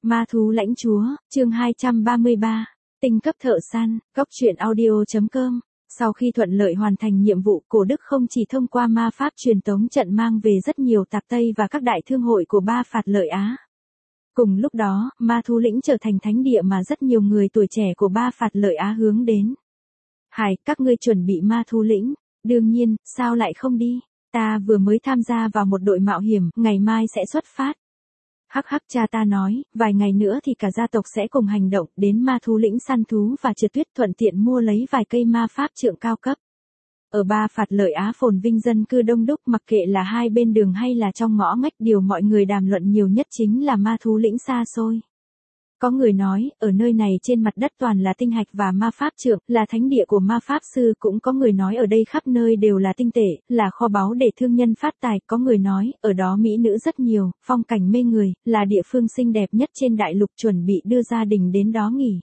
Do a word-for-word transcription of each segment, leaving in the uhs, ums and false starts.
Ma thú lãnh chúa, chương hai trăm ba mươi ba, tinh cấp thợ săn, góc truyện audio.com. Sau khi thuận lợi hoàn thành nhiệm vụ, Cổ Đức không chỉ thông qua ma pháp truyền tống trận mang về rất nhiều tạp Tây và các đại thương hội của Ba Phạt Lợi Á. Cùng lúc đó, ma thú lĩnh trở thành thánh địa mà rất nhiều người tuổi trẻ của Ba Phạt Lợi Á hướng đến. Hải, các ngươi chuẩn bị ma thú lĩnh? Đương nhiên, sao lại không đi? Ta vừa mới tham gia vào một đội mạo hiểm, ngày mai sẽ xuất phát. Hắc hắc, cha ta nói, vài ngày nữa thì cả gia tộc sẽ cùng hành động đến ma thú lĩnh săn thú và trượt tuyết, thuận tiện mua lấy vài cây ma pháp trượng cao cấp. Ở Ba Phạt Lợi Á phồn vinh dân cư đông đúc, mặc kệ là hai bên đường hay là trong ngõ ngách, điều mọi người đàm luận nhiều nhất chính là ma thú lĩnh xa xôi. Có người nói, ở nơi này trên mặt đất toàn là tinh hạch và ma pháp trượng, là thánh địa của ma pháp sư. Cũng có người nói ở đây khắp nơi đều là tinh tệ, là kho báu để thương nhân phát tài. Có người nói, ở đó mỹ nữ rất nhiều, phong cảnh mê người, là địa phương xinh đẹp nhất trên đại lục, chuẩn bị đưa gia đình đến đó nghỉ.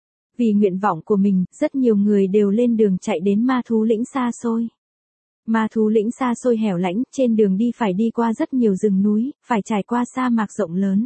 Vì nguyện vọng của mình, rất nhiều người đều lên đường chạy đến ma thú lĩnh xa xôi. Ma thú lĩnh xa xôi hẻo lánh, trên đường đi phải đi qua rất nhiều rừng núi, phải trải qua sa mạc rộng lớn.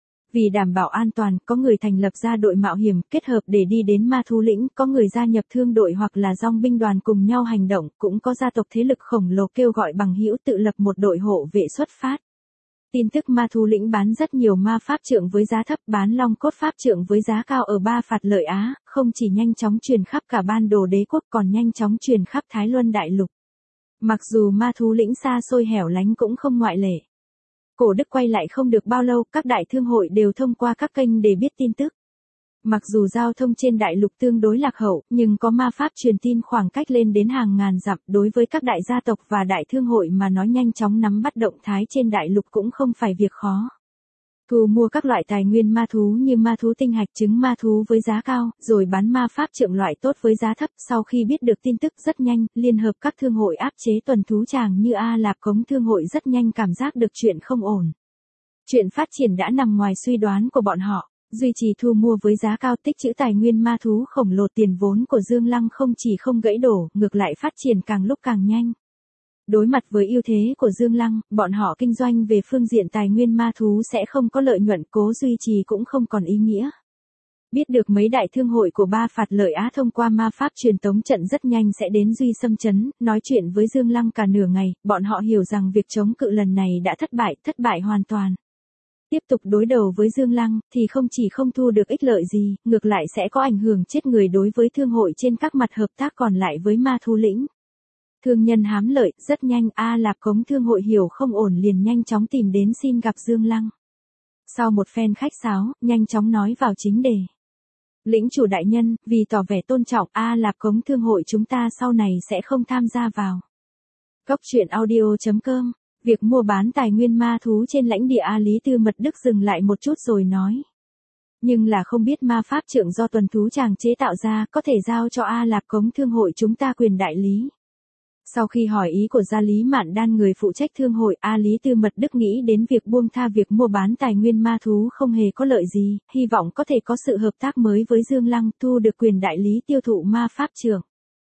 Vì đảm bảo an toàn, có người thành lập ra đội mạo hiểm, kết hợp để đi đến ma thú lĩnh, có người gia nhập thương đội hoặc là dòng binh đoàn cùng nhau hành động, cũng có gia tộc thế lực khổng lồ kêu gọi bằng hữu tự lập một đội hộ vệ xuất phát. Tin tức ma thú lĩnh bán rất nhiều ma pháp trượng với giá thấp, bán long cốt pháp trượng với giá cao ở Ba Phạt Lợi Á, không chỉ nhanh chóng truyền khắp cả Ban Đồ Đế quốc còn nhanh chóng truyền khắp Thái Luân Đại Lục. Mặc dù ma thú lĩnh xa xôi hẻo lánh cũng không ngoại lệ. Cổ Đức quay lại không được bao lâu, các đại thương hội đều thông qua các kênh để biết tin tức. Mặc dù giao thông trên đại lục tương đối lạc hậu, nhưng có ma pháp truyền tin khoảng cách lên đến hàng ngàn dặm, đối với các đại gia tộc và đại thương hội mà nói nhanh chóng nắm bắt động thái trên đại lục cũng không phải việc khó. Thu mua các loại tài nguyên ma thú như ma thú tinh hạch, trứng ma thú với giá cao, rồi bán ma pháp trượng loại tốt với giá thấp. Sau khi biết được tin tức rất nhanh, liên hợp các thương hội áp chế tuần thú tràng như A Lạp Cống thương hội rất nhanh cảm giác được chuyện không ổn. Chuyện phát triển đã nằm ngoài suy đoán của bọn họ. Duy trì thu mua với giá cao, tích trữ tài nguyên ma thú khổng lồ, tiền vốn của Dương Lăng không chỉ không gãy đổ, ngược lại phát triển càng lúc càng nhanh. Đối mặt với ưu thế của Dương Lăng, bọn họ kinh doanh về phương diện tài nguyên ma thú sẽ không có lợi nhuận, cố duy trì cũng không còn ý nghĩa. Biết được mấy đại thương hội của Ba Phạt Lợi Á thông qua ma pháp truyền tống trận rất nhanh sẽ đến Duy Xâm Trấn, nói chuyện với Dương Lăng cả nửa ngày, bọn họ hiểu rằng việc chống cự lần này đã thất bại, thất bại hoàn toàn. Tiếp tục đối đầu với Dương Lăng, thì không chỉ không thu được ích lợi gì, ngược lại sẽ có ảnh hưởng chết người đối với thương hội trên các mặt hợp tác còn lại với ma thú lĩnh. Thương nhân hám lợi, rất nhanh A Lạp Cống thương hội hiểu không ổn liền nhanh chóng tìm đến xin gặp Dương Lăng. Sau một phen khách sáo, nhanh chóng nói vào chính đề. Lĩnh chủ đại nhân, vì tỏ vẻ tôn trọng, A Lạp Cống thương hội chúng ta sau này sẽ không tham gia vào. Góc truyện audio.com. Việc mua bán tài nguyên ma thú trên lãnh địa A Lý Tư Mật Đức dừng lại một chút rồi nói. Nhưng là không biết ma pháp trượng do tuần thú tràng chế tạo ra có thể giao cho A Lạp Cống thương hội chúng ta quyền đại lý. Sau khi hỏi ý của gia Lý Mạn Đan, người phụ trách thương hội, A Lý Tư Mật Đức nghĩ đến việc buông tha việc mua bán tài nguyên ma thú không hề có lợi gì, hy vọng có thể có sự hợp tác mới với Dương Lăng, thu được quyền đại lý tiêu thụ ma pháp trượng.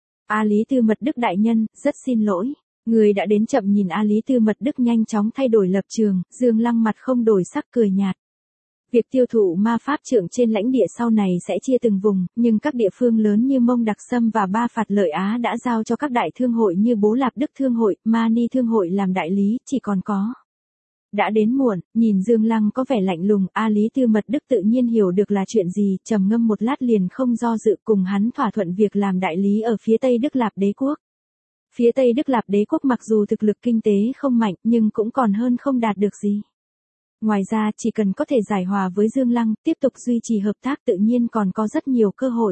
A Lý Tư Mật Đức đại nhân, rất xin lỗi. Người đã đến chậm. Nhìn A Lý Tư Mật Đức nhanh chóng thay đổi lập trường, Dương Lăng mặt không đổi sắc cười nhạt. Việc tiêu thụ ma pháp trượng trên lãnh địa sau này sẽ chia từng vùng, nhưng các địa phương lớn như Mông Đặc Sâm và Ba Phạt Lợi Á đã giao cho các đại thương hội như Bố Lạp Đức thương hội, Mani thương hội làm đại lý, chỉ còn có. Đã đến muộn. Nhìn Dương Lăng có vẻ lạnh lùng, A Lý Tư Mật Đức tự nhiên hiểu được là chuyện gì, trầm ngâm một lát liền không do dự cùng hắn thỏa thuận việc làm đại lý ở phía Tây Đức Lạp Đế quốc. Phía Tây Đức Lạp Đế quốc mặc dù thực lực kinh tế không mạnh nhưng cũng còn hơn không đạt được gì. Ngoài ra chỉ cần có thể giải hòa với Dương Lăng, tiếp tục duy trì hợp tác tự nhiên còn có rất nhiều cơ hội.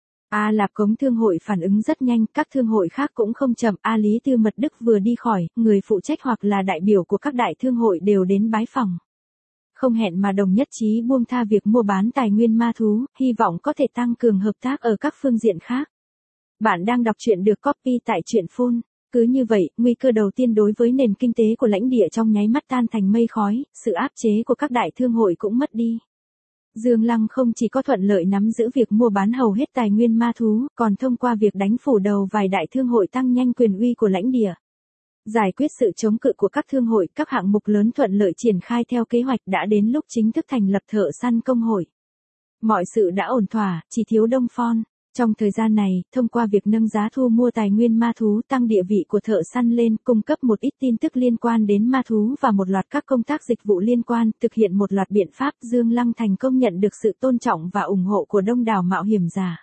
A Lạp Cống thương hội phản ứng rất nhanh, các thương hội khác cũng không chậm. A Lý Tư Mật Đức vừa đi khỏi, người phụ trách hoặc là đại biểu của các đại thương hội đều đến bái phòng. Không hẹn mà đồng nhất trí buông tha việc mua bán tài nguyên ma thú, hy vọng có thể tăng cường hợp tác ở các phương diện khác. Bạn đang đọc truyện được copy tại truyện phun. Cứ như vậy, nguy cơ đầu tiên đối với nền kinh tế của lãnh địa trong nháy mắt tan thành mây khói, sự áp chế của các đại thương hội cũng mất đi. Dương Lăng không chỉ có thuận lợi nắm giữ việc mua bán hầu hết tài nguyên ma thú, còn thông qua việc đánh phủ đầu vài đại thương hội tăng nhanh quyền uy của lãnh địa. Giải quyết sự chống cự của các thương hội, các hạng mục lớn thuận lợi triển khai theo kế hoạch, đã đến lúc chính thức thành lập thợ săn công hội. Mọi sự đã ổn thỏa, chỉ thiếu Đông Phong. Trong thời gian này, thông qua việc nâng giá thu mua tài nguyên ma thú, tăng địa vị của thợ săn lên, cung cấp một ít tin tức liên quan đến ma thú và một loạt các công tác dịch vụ liên quan, thực hiện một loạt biện pháp, Dương Lăng thành công nhận được sự tôn trọng và ủng hộ của đông đảo mạo hiểm giả.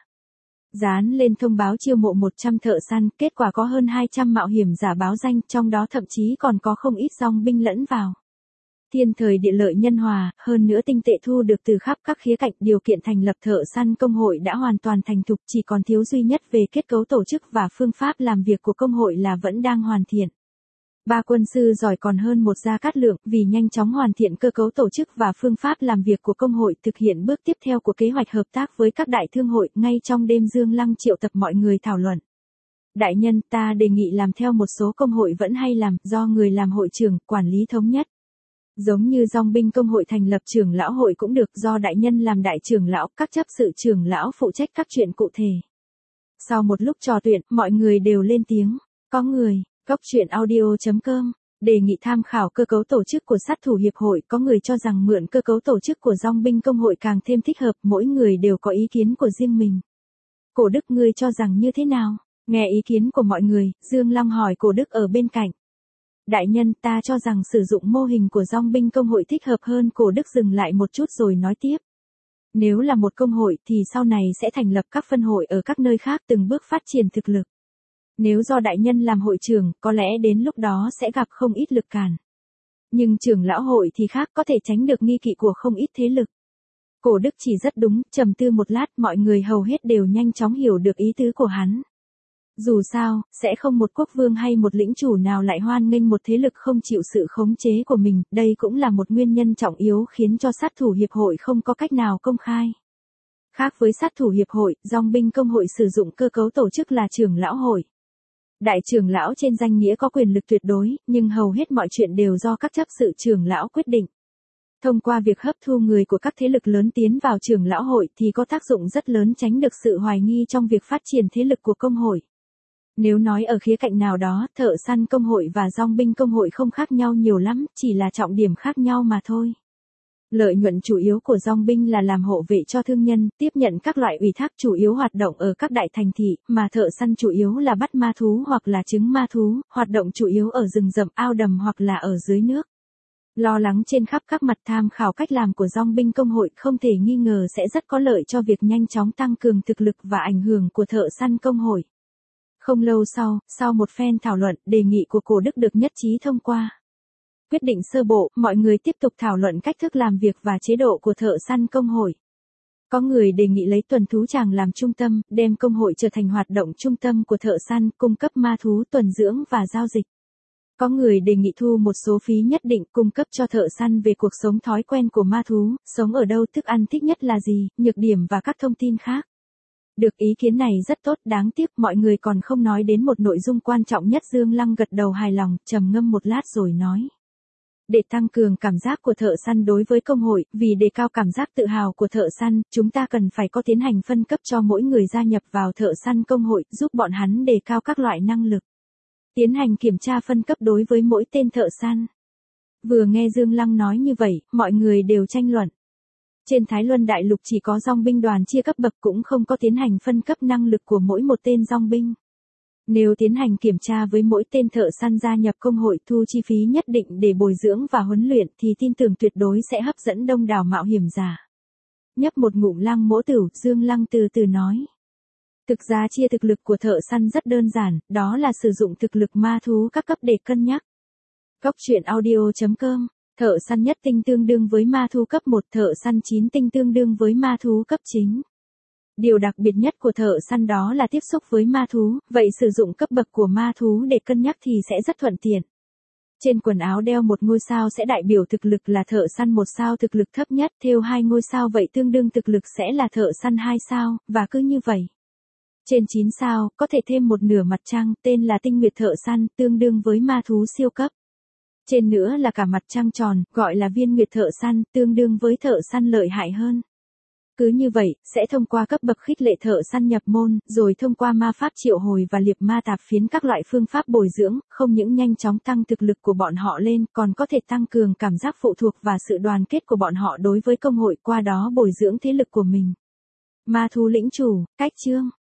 Dán lên thông báo chiêu mộ một trăm thợ săn, kết quả có hơn hai trăm mạo hiểm giả báo danh, trong đó thậm chí còn có không ít dòng binh lẫn vào. Thiên thời địa lợi nhân hòa, hơn nữa tinh tệ thu được từ khắp các khía cạnh, điều kiện thành lập thợ săn công hội đã hoàn toàn thành thục, chỉ còn thiếu duy nhất về kết cấu tổ chức và phương pháp làm việc của công hội là vẫn đang hoàn thiện. Ba quân sư giỏi còn hơn một Gia Cát Lượng, vì nhanh chóng hoàn thiện cơ cấu tổ chức và phương pháp làm việc của công hội, thực hiện bước tiếp theo của kế hoạch hợp tác với các đại thương hội, ngay trong đêm Dương Lăng triệu tập mọi người thảo luận. Đại nhân, ta đề nghị làm theo một số công hội vẫn hay làm, do người làm hội trưởng, quản lý thống nhất. Giống như dòng binh công hội thành lập trưởng lão hội cũng được, do đại nhân làm đại trưởng lão, các chấp sự trưởng lão phụ trách các chuyện cụ thể. Sau một lúc trò chuyện, mọi người đều lên tiếng. Có người, Cốc truyện audio chấm com, đề nghị tham khảo cơ cấu tổ chức của sát thủ hiệp hội, có người cho rằng mượn cơ cấu tổ chức của dòng binh công hội càng thêm thích hợp, mỗi người đều có ý kiến của riêng mình. Cổ Đức, ngươi cho rằng như thế nào? Nghe ý kiến của mọi người, Dương Lăng hỏi Cổ Đức ở bên cạnh. Đại nhân, ta cho rằng sử dụng mô hình của dòng binh công hội thích hợp hơn. Cổ Đức dừng lại một chút rồi nói tiếp. Nếu là một công hội thì sau này sẽ thành lập các phân hội ở các nơi khác, từng bước phát triển thực lực. Nếu do đại nhân làm hội trưởng, có lẽ đến lúc đó sẽ gặp không ít lực cản. Nhưng trưởng lão hội thì khác, có thể tránh được nghi kỵ của không ít thế lực. Cổ Đức chỉ rất đúng, trầm tư một lát, mọi người hầu hết đều nhanh chóng hiểu được ý tứ của hắn. Dù sao, sẽ không một quốc vương hay một lĩnh chủ nào lại hoan nghênh một thế lực không chịu sự khống chế của mình, đây cũng là một nguyên nhân trọng yếu khiến cho sát thủ hiệp hội không có cách nào công khai. Khác với sát thủ hiệp hội, dòng binh công hội sử dụng cơ cấu tổ chức là trưởng lão hội. Đại trưởng lão trên danh nghĩa có quyền lực tuyệt đối, nhưng hầu hết mọi chuyện đều do các chấp sự trưởng lão quyết định. Thông qua việc hấp thu người của các thế lực lớn tiến vào trưởng lão hội thì có tác dụng rất lớn tránh được sự hoài nghi trong việc phát triển thế lực của công hội. Nếu nói ở khía cạnh nào đó, thợ săn công hội và dòng binh công hội không khác nhau nhiều lắm, chỉ là trọng điểm khác nhau mà thôi. Lợi nhuận chủ yếu của dòng binh là làm hộ vệ cho thương nhân, tiếp nhận các loại ủy thác, chủ yếu hoạt động ở các đại thành thị, mà thợ săn chủ yếu là bắt ma thú hoặc là trứng ma thú, hoạt động chủ yếu ở rừng rậm, ao đầm hoặc là ở dưới nước. Lo lắng trên khắp các mặt, tham khảo cách làm của dòng binh công hội không thể nghi ngờ sẽ rất có lợi cho việc nhanh chóng tăng cường thực lực và ảnh hưởng của thợ săn công hội. Không lâu sau, sau một phen thảo luận, đề nghị của Cổ Đức được nhất trí thông qua. Quyết định sơ bộ, mọi người tiếp tục thảo luận cách thức làm việc và chế độ của thợ săn công hội. Có người đề nghị lấy tuần thú tràng làm trung tâm, đem công hội trở thành hoạt động trung tâm của thợ săn, cung cấp ma thú tuần dưỡng và giao dịch. Có người đề nghị thu một số phí nhất định, cung cấp cho thợ săn về cuộc sống thói quen của ma thú, sống ở đâu, thức ăn thích nhất là gì, nhược điểm và các thông tin khác. Được, ý kiến này rất tốt, đáng tiếc mọi người còn không nói đến một nội dung quan trọng nhất. Dương Lăng gật đầu hài lòng, trầm ngâm một lát rồi nói. Để tăng cường cảm giác của thợ săn đối với công hội, vì đề cao cảm giác tự hào của thợ săn, chúng ta cần phải có tiến hành phân cấp cho mỗi người gia nhập vào thợ săn công hội, giúp bọn hắn đề cao các loại năng lực. Tiến hành kiểm tra phân cấp đối với mỗi tên thợ săn. Vừa nghe Dương Lăng nói như vậy, mọi người đều tranh luận. Trên Thái Luân Đại Lục chỉ có dòng binh đoàn chia cấp bậc, cũng không có tiến hành phân cấp năng lực của mỗi một tên dòng binh. Nếu tiến hành kiểm tra với mỗi tên thợ săn gia nhập công hội, thu chi phí nhất định để bồi dưỡng và huấn luyện thì tin tưởng tuyệt đối sẽ hấp dẫn đông đảo mạo hiểm giả. Nhấp một ngụm Lăng Mỗ Tử, Dương Lăng từ từ nói. Thực ra chia thực lực của thợ săn rất đơn giản, đó là sử dụng thực lực ma thú các cấp để cân nhắc. Cốc truyện audio chấm com, thợ săn nhất tinh tương đương với ma thú cấp một, thợ săn chín tinh tương đương với ma thú cấp chín. Điều đặc biệt nhất của thợ săn đó là tiếp xúc với ma thú, vậy sử dụng cấp bậc của ma thú để cân nhắc thì sẽ rất thuận tiện. Trên quần áo đeo một ngôi sao sẽ đại biểu thực lực là thợ săn một sao, thực lực thấp nhất, thêu hai ngôi sao vậy tương đương thực lực sẽ là thợ săn hai sao, và cứ như vậy. Trên chín sao, có thể thêm một nửa mặt trăng, tên là tinh nguyệt thợ săn, tương đương với ma thú siêu cấp. Trên nữa là cả mặt trăng tròn, gọi là viên nguyệt thợ săn, tương đương với thợ săn lợi hại hơn. Cứ như vậy, sẽ thông qua cấp bậc khích lệ thợ săn nhập môn, rồi thông qua ma pháp triệu hồi và liệp ma tạp phiến các loại phương pháp bồi dưỡng, không những nhanh chóng tăng thực lực của bọn họ lên, còn có thể tăng cường cảm giác phụ thuộc và sự đoàn kết của bọn họ đối với công hội, qua đó bồi dưỡng thế lực của mình. Ma thú lĩnh chủ, cách chương.